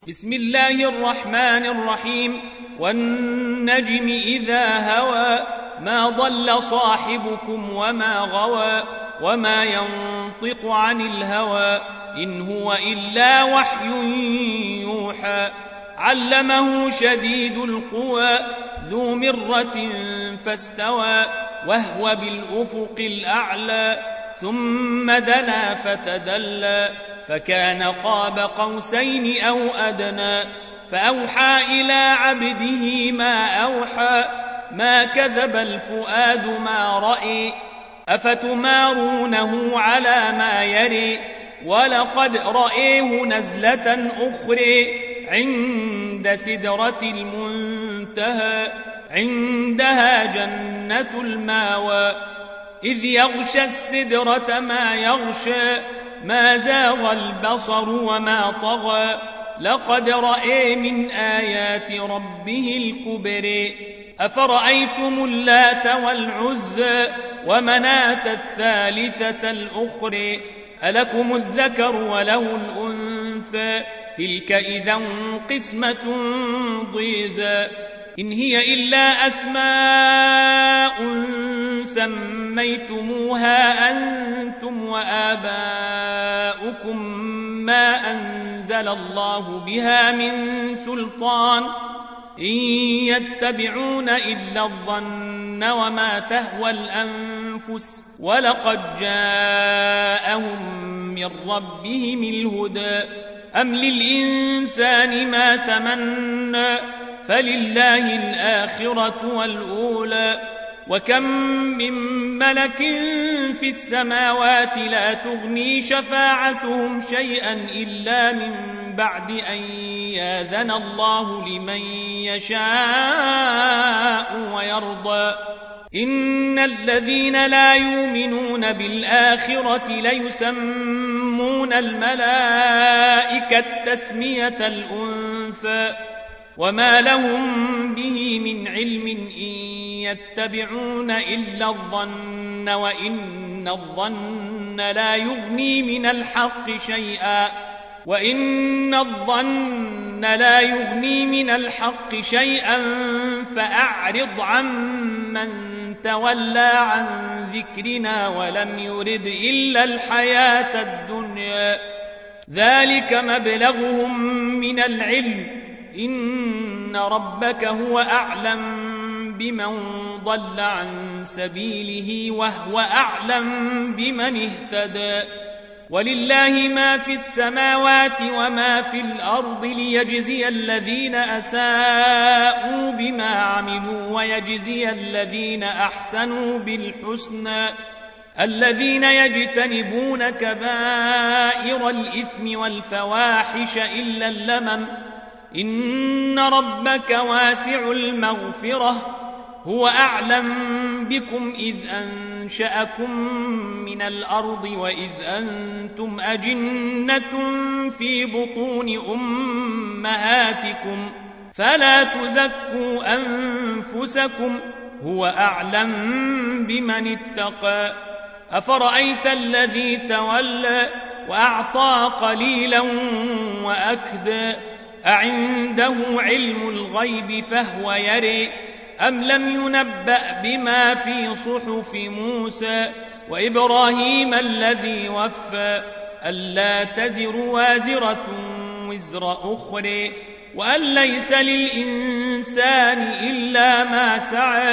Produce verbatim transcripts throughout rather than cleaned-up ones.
بسم الله الرحمن الرحيم. والنجم إذا هوى ما ضل صاحبكم وما غوى وما ينطق عن الهوى إن هو إلا وحي يوحى علمه شديد القوى ذو مرة فاستوى وهو بالأفق الأعلى ثم دنا فتدلى فكان قاب قوسين أو أدنى فأوحى إلى عبده ما أوحى ما كذب الفؤاد ما رأي أفتمارونه على ما يري ولقد رأيه نزلة أخرى عند سدرة المنتهى عندها جنة الماوى إذ يغشى السدرة ما يغشى ما زاغ البصر وما طغى لقد رأى من آيات ربه الكبر أفرأيتم اللات والعزى ومناة الثالثة الأخرى ألكم الذكر وله الأنثى تلك إذا قسمة ضيزى إن هي إلا أسماء سميتموها أنتم وآباؤكم ما أنزل الله بها من سلطان إن يتبعون إلا الظن وما تهوى الأنفس ولقد جاءهم من ربهم الهدى أم للإنسان ما تمنى فلله الآخرة والأولى وكم من ملك في السماوات لا تغني شفاعتهم شيئا إلا من بعد أن يأذن الله لمن يشاء ويرضى إن الذين لا يؤمنون بالآخرة ليسمون الملائكة تسمية الأنثى وما لهم به من علم إن يتبعون إلا الظن وإن الظن لا يغني من الحق شيئا وإن الظن لا يغني من الحق شيئا فأعرض عمن تولى عن ذكرنا ولم يرد إلا الحياة الدنيا ذلك مبلغهم من العلم إن ربك هو أعلم بمن ضل عن سبيله وهو أعلم بمن اهتدى ولله ما في السماوات وما في الأرض ليجزي الذين أساءوا بما عملوا ويجزي الذين أحسنوا بالحسنى الذين يجتنبون كبائر الإثم والفواحش إلا اللمم إن ربك واسع المغفرة هو أعلم بكم إذ أنشأكم من الأرض وإذ أنتم أجنة في بطون أمهاتكم فلا تزكوا أنفسكم هو أعلم بمن اتقى أفرأيت الذي تولى وأعطى قليلا وأكدى أعنده علم الغيب فهو يري أم لم ينبأ بما في صحف موسى وإبراهيم الذي وفى ألا تزر وازرة وزر أخرى وأن ليس للإنسان إلا ما سعى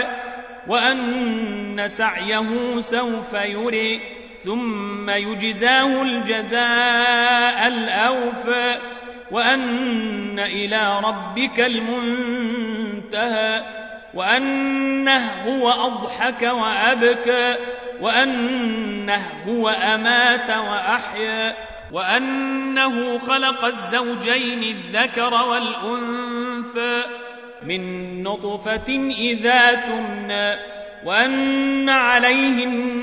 وأن سعيه سوف يري ثم يجزاه الجزاء الأوفى وأن إلى ربك المنتهى وأنه هو أضحك وأبكى وأنه هو أمات وأحيا وأنه خلق الزوجين الذكر والأنثى من نطفة إذا تمنى وأن عليه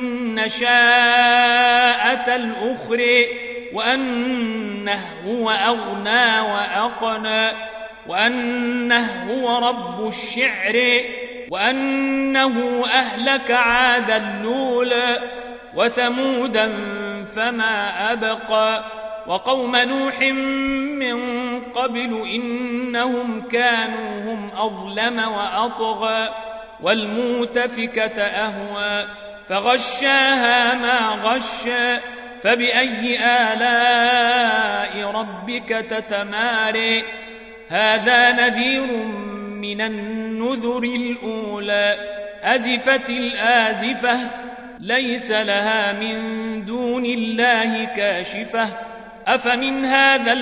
النشاءة الأخرى وأنه هو أغنى وأقنى وأنه هو رب الشعر وأنه أهلك عادا الأولى وثمودا فما أبقى وقوم نوح من قبل إنهم كانوا هم أظلم وأطغى والمؤتفكة أهوى فغشاها ما غشى فبأي آلاء ربك تتماري هذا نذير من النذر الأولى أزفت الآزفة ليس لها من دون الله كاشفة أفمن هذا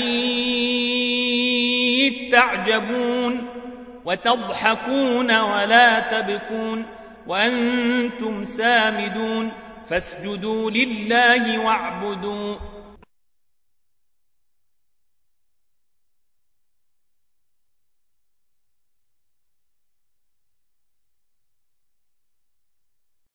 الحديث تعجبون وتضحكون ولا تبكون وأنتم سامدون فاسجدوا لله واعبدوا